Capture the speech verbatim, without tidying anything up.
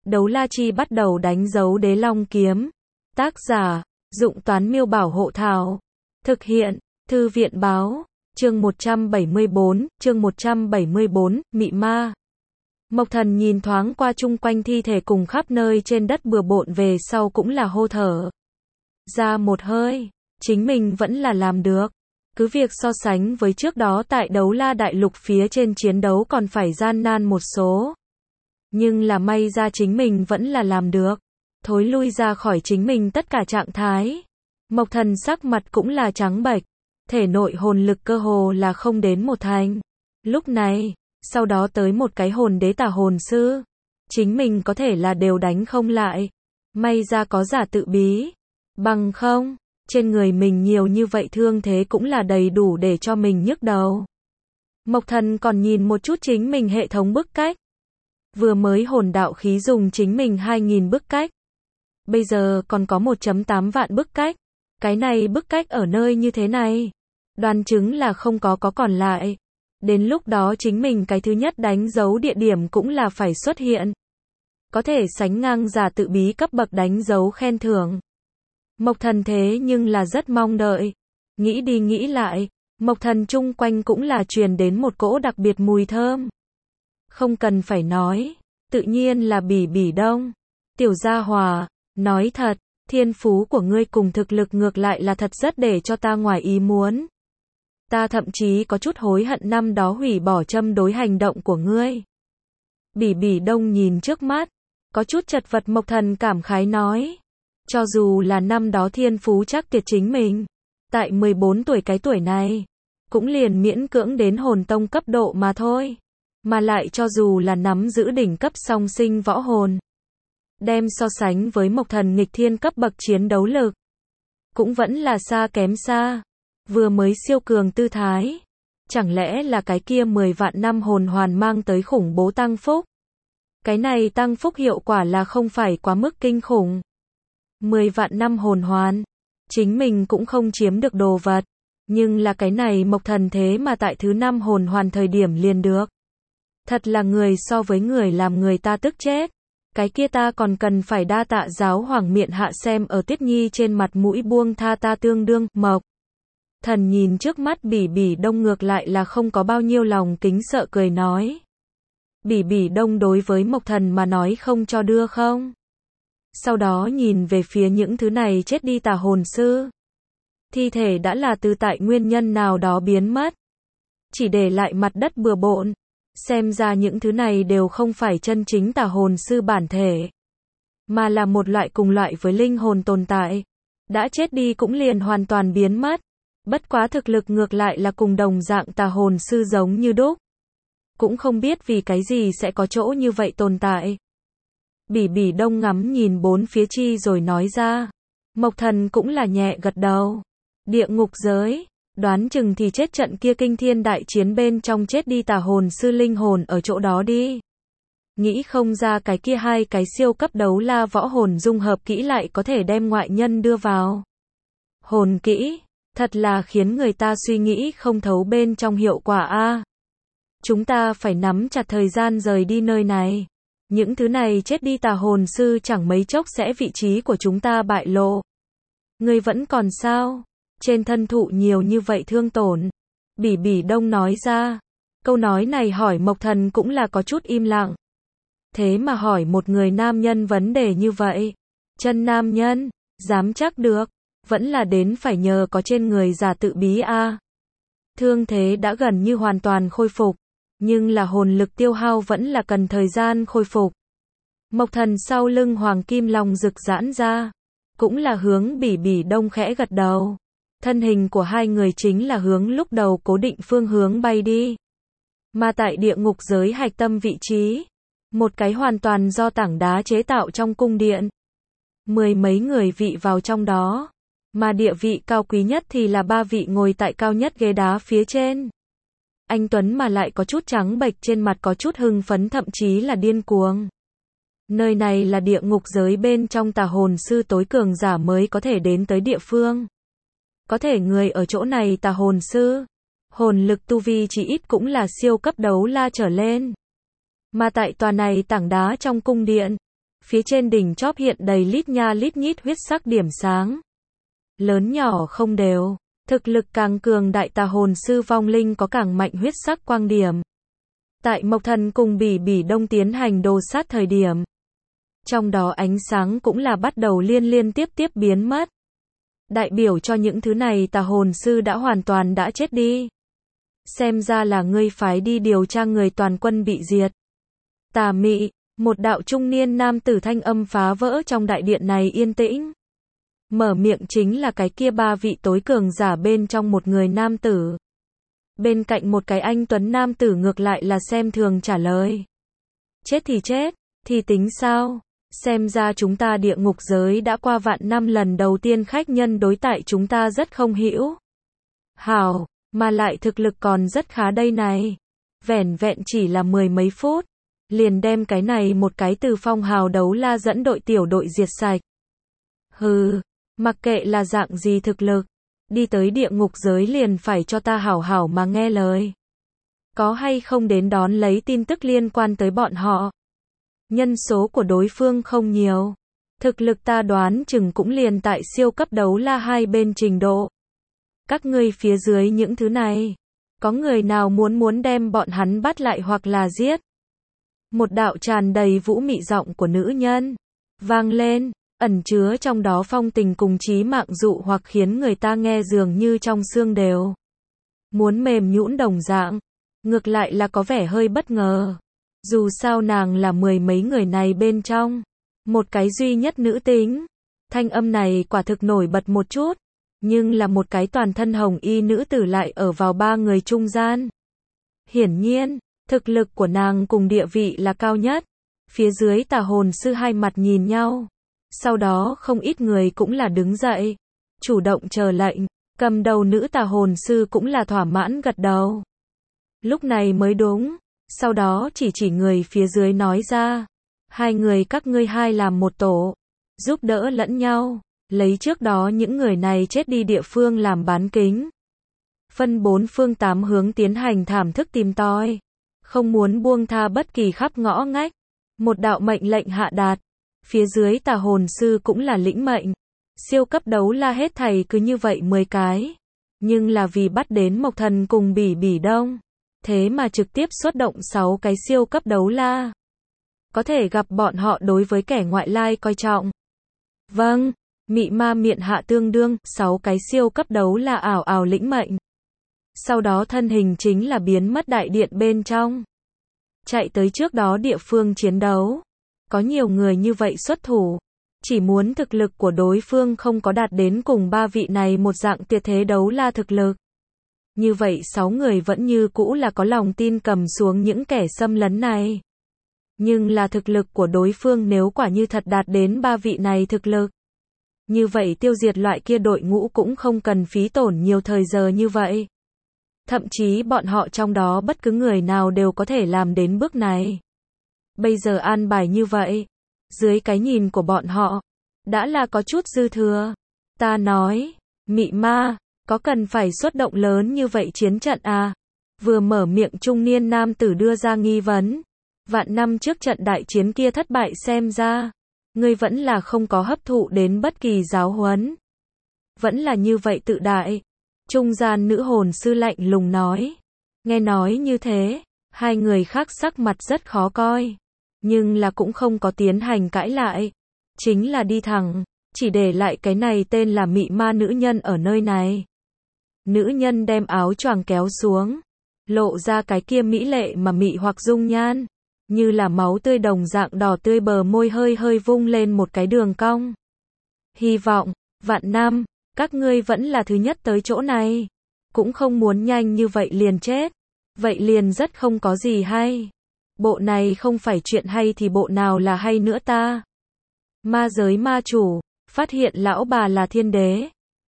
Đấu la chi bắt đầu đánh dấu đế long kiếm. Tác giả, Dụng Toán Miêu Bảo Hộ Thảo. Thực hiện, Thư viện Báo. Chương một trăm bảy mươi bốn, chương một trăm bảy mươi bốn, Mị Ma. Mộc Thần nhìn thoáng qua chung quanh thi thể cùng khắp nơi trên đất bừa bộn về sau cũng là hô thở ra một hơi, chính mình vẫn là làm được. Cứ việc so sánh với trước đó tại Đấu La Đại Lục phía trên chiến đấu còn phải gian nan một số. Nhưng là may ra chính mình vẫn là làm được. Thối lui ra khỏi chính mình tất cả trạng thái. Mộc Thần sắc mặt cũng là trắng bệch. Thể nội hồn lực cơ hồ là không đến một thành. Lúc này, sau đó tới một cái hồn đế tà hồn sư. Chính mình có thể là đều đánh không lại. May ra có giả tự bí. Bằng không, trên người mình nhiều như vậy thương thế cũng là đầy đủ để cho mình nhức đầu. Mộc Thần còn nhìn một chút chính mình hệ thống bức cách. Vừa mới hồn đạo khí dùng chính mình hai nghìn bức cách. Bây giờ còn có một phẩy tám vạn bức cách. Cái này bức cách ở nơi như thế này. Đoán chứng là không có có còn lại. Đến lúc đó chính mình cái thứ nhất đánh dấu địa điểm cũng là phải xuất hiện. Có thể sánh ngang giả tự bí cấp bậc đánh dấu khen thưởng. Mộc Thần thế nhưng là rất mong đợi. Nghĩ đi nghĩ lại, Mộc Thần chung quanh cũng là truyền đến một cỗ đặc biệt mùi thơm. Không cần phải nói, tự nhiên là Bỉ Bỉ Đông. Tiểu gia hòa, nói thật, thiên phú của ngươi cùng thực lực ngược lại là thật rất để cho ta ngoài ý muốn. Ta thậm chí có chút hối hận năm đó hủy bỏ châm đối hành động của ngươi. Bỉ Bỉ Đông nhìn trước mắt, có chút chật vật. Mộc Thần cảm khái nói. Cho dù là năm đó thiên phú chắc tuyệt chính mình, tại mười bốn tuổi cái tuổi này, cũng liền miễn cưỡng đến hồn tông cấp độ mà thôi. Mà lại cho dù là nắm giữ đỉnh cấp song sinh võ hồn, đem so sánh với Mộc Thần nghịch thiên cấp bậc chiến đấu lực, cũng vẫn là xa kém xa. Vừa mới siêu cường tư thái, chẳng lẽ là cái kia mười vạn năm hồn hoàn mang tới khủng bố tăng phúc? Cái này tăng phúc hiệu quả là không phải quá mức kinh khủng. mười vạn năm hồn hoàn, chính mình cũng không chiếm được đồ vật, nhưng là cái này Mộc Thần thế mà tại thứ năm hồn hoàn thời điểm liền được. Thật là người so với người làm người ta tức chết. Cái kia ta còn cần phải đa tạ giáo hoàng miện hạ xem ở Tiết Nhi trên mặt mũi buông tha ta tương đương. Mộc Thần nhìn trước mắt Bỉ Bỉ Đông ngược lại là không có bao nhiêu lòng kính sợ cười nói. Bỉ Bỉ Đông đối với Mộc Thần mà nói không cho đưa không. Sau đó nhìn về phía những thứ này chết đi tà hồn sư. Thi thể đã là từ tại nguyên nhân nào đó biến mất. Chỉ để lại mặt đất bừa bộn. Xem ra những thứ này đều không phải chân chính tà hồn sư bản thể. Mà là một loại cùng loại với linh hồn tồn tại. Đã chết đi cũng liền hoàn toàn biến mất. Bất quá thực lực ngược lại là cùng đồng dạng tà hồn sư giống như đúc. Cũng không biết vì cái gì sẽ có chỗ như vậy tồn tại. Bỉ Bỉ Đông ngắm nhìn bốn phía chi rồi nói ra. Mộc Thần cũng là nhẹ gật đầu. Địa ngục giới, đoán chừng thì chết trận kia kinh thiên đại chiến bên trong chết đi tà hồn sư linh hồn ở chỗ đó đi. Nghĩ không ra cái kia hai cái siêu cấp đấu la võ hồn dung hợp kỹ lại có thể đem ngoại nhân đưa vào. Hồn kỹ, thật là khiến người ta suy nghĩ không thấu bên trong hiệu quả a. Chúng ta phải nắm chặt thời gian rời đi nơi này. Những thứ này chết đi tà hồn sư chẳng mấy chốc sẽ vị trí của chúng ta bại lộ. Ngươi vẫn còn sao? Trên thân thụ nhiều như vậy thương tổn. Bỉ Bỉ Đông nói ra. Câu nói này hỏi Mộc Thần cũng là có chút im lặng. Thế mà hỏi một người nam nhân vấn đề như vậy. Chân nam nhân, dám chắc được. Vẫn là đến phải nhờ có trên người giả tự bí a. Thương thế đã gần như hoàn toàn khôi phục. Nhưng là hồn lực tiêu hao vẫn là cần thời gian khôi phục. Mộc Thần sau lưng hoàng kim long rực giãn ra. Cũng là hướng Bỉ Bỉ Đông khẽ gật đầu. Thân hình của hai người chính là hướng lúc đầu cố định phương hướng bay đi. Mà tại địa ngục giới hạch tâm vị trí. Một cái hoàn toàn do tảng đá chế tạo trong cung điện. Mười mấy người vị vào trong đó. Mà địa vị cao quý nhất thì là ba vị ngồi tại cao nhất ghế đá phía trên. Anh Tuấn mà lại có chút trắng bệch, trên mặt có chút hưng phấn, thậm chí là điên cuồng. Nơi này là địa ngục giới bên trong tà hồn sư tối cường giả mới có thể đến tới địa phương. Có thể người ở chỗ này tà hồn sư, hồn lực tu vi chỉ ít cũng là siêu cấp đấu la trở lên. Mà tại tòa này tảng đá trong cung điện, Phía trên đỉnh chóp hiện đầy lít nha lít nhít huyết sắc điểm sáng. Lớn nhỏ không đều, thực lực càng cường đại tà hồn sư vong linh có càng mạnh huyết sắc quang điểm. Tại Mộc Thần cùng Bỉ Bỉ Đông tiến hành đồ sát thời điểm, trong đó ánh sáng cũng là bắt đầu liên liên tiếp tiếp biến mất. Đại biểu cho những thứ này tà hồn sư đã hoàn toàn đã chết đi. Xem ra là ngươi phái đi điều tra người toàn quân bị diệt. Tà mị, một đạo trung niên nam tử thanh âm phá vỡ trong đại điện này yên tĩnh. Mở miệng chính là cái kia ba vị tối cường giả bên trong một người nam tử. Bên cạnh một cái anh tuấn nam tử ngược lại là xem thường trả lời. Chết thì chết, thì tính sao? Xem ra chúng ta địa ngục giới đã qua vạn năm lần đầu tiên khách nhân đối tại chúng ta rất không hữu hảo, mà lại thực lực còn rất khá đây này. Vẻn vẹn chỉ là mười mấy phút, liền đem cái này một cái từ phong hào đấu la dẫn đội tiểu đội diệt sạch. Hừ, mặc kệ là dạng gì thực lực, đi tới địa ngục giới liền phải cho ta hảo hảo mà nghe lời. Có hay không đến đón lấy tin tức liên quan tới bọn họ? Nhân số của đối phương không nhiều. Thực lực ta đoán chừng cũng liền tại siêu cấp đấu la hai bên trình độ. Các ngươi phía dưới những thứ này, có người nào muốn muốn đem bọn hắn bắt lại hoặc là giết? Một đạo tràn đầy vũ mị giọng của nữ nhân vang lên, ẩn chứa trong đó phong tình cùng chí mạng dụ hoặc khiến người ta nghe dường như trong xương đều muốn mềm nhũn đồng dạng. Ngược lại là có vẻ hơi bất ngờ. Dù sao nàng là mười mấy người này bên trong một cái duy nhất nữ tính. Thanh âm này quả thực nổi bật một chút, nhưng là một cái toàn thân hồng y nữ tử lại ở vào ba người trung gian. Hiển nhiên, thực lực của nàng cùng địa vị là cao nhất. Phía dưới tà hồn sư hai mặt nhìn nhau. Sau đó không ít người cũng là đứng dậy, chủ động chờ lệnh. Cầm đầu nữ tà hồn sư cũng là thỏa mãn gật đầu. Lúc này mới đúng. Sau đó chỉ chỉ người phía dưới nói ra. Hai người các ngươi hai làm một tổ, giúp đỡ lẫn nhau, lấy trước đó những người này chết đi địa phương làm bán kính. Phân bốn phương tám hướng tiến hành thảm thức tìm tòi. Không muốn buông tha bất kỳ khắp ngõ ngách. Một đạo mệnh lệnh hạ đạt. Phía dưới tà hồn sư cũng là lĩnh mệnh. Siêu cấp đấu la hết thảy cứ như vậy mười cái. Nhưng là vì bắt đến Mộc Thần cùng Bỉ Bỉ Đông. Thế mà trực tiếp xuất động sáu cái siêu cấp đấu la. Có thể gặp bọn họ đối với kẻ ngoại lai coi trọng. Vâng, mị ma miệng hạ tương đương, sáu cái siêu cấp đấu la ảo ảo lĩnh mệnh. Sau đó thân hình chính là biến mất đại điện bên trong. Chạy tới trước đó địa phương chiến đấu. Có nhiều người như vậy xuất thủ. Chỉ muốn thực lực của đối phương không có đạt đến cùng ba vị này một dạng tuyệt thế đấu la thực lực. Như vậy sáu người vẫn như cũ là có lòng tin cầm xuống những kẻ xâm lấn này. Nhưng là thực lực của đối phương nếu quả như thật đạt đến ba vị này thực lực. Như vậy tiêu diệt loại kia đội ngũ cũng không cần phí tổn nhiều thời giờ như vậy. Thậm chí bọn họ trong đó bất cứ người nào đều có thể làm đến bước này. Bây giờ an bài như vậy, dưới cái nhìn của bọn họ, đã là có chút dư thừa. Ta nói, mị ma, có cần phải xuất động lớn như vậy chiến trận à? Vừa mở miệng trung niên nam tử đưa ra nghi vấn. Vạn năm trước trận đại chiến kia thất bại xem ra. Ngươi vẫn là không có hấp thụ đến bất kỳ giáo huấn. Vẫn là như vậy tự đại. Trung gian nữ hồn sư lạnh lùng nói. Nghe nói như thế, hai người khác sắc mặt rất khó coi. Nhưng là cũng không có tiến hành cãi lại. Chính là đi thẳng, chỉ để lại cái này tên là mị ma nữ nhân ở nơi này. Nữ nhân đem áo choàng kéo xuống, lộ ra cái kia mỹ lệ mà mị hoặc dung nhan, như là máu tươi đồng dạng đỏ tươi, bờ môi hơi hơi vung lên một cái đường cong. Hy vọng, vạn năm, các ngươi vẫn là thứ nhất tới chỗ này. Cũng không muốn nhanh như vậy liền chết. Vậy liền rất không có gì hay. Bộ này không phải chuyện hay thì bộ nào là hay nữa ta? Ma giới ma chủ, phát hiện lão bà là thiên đế.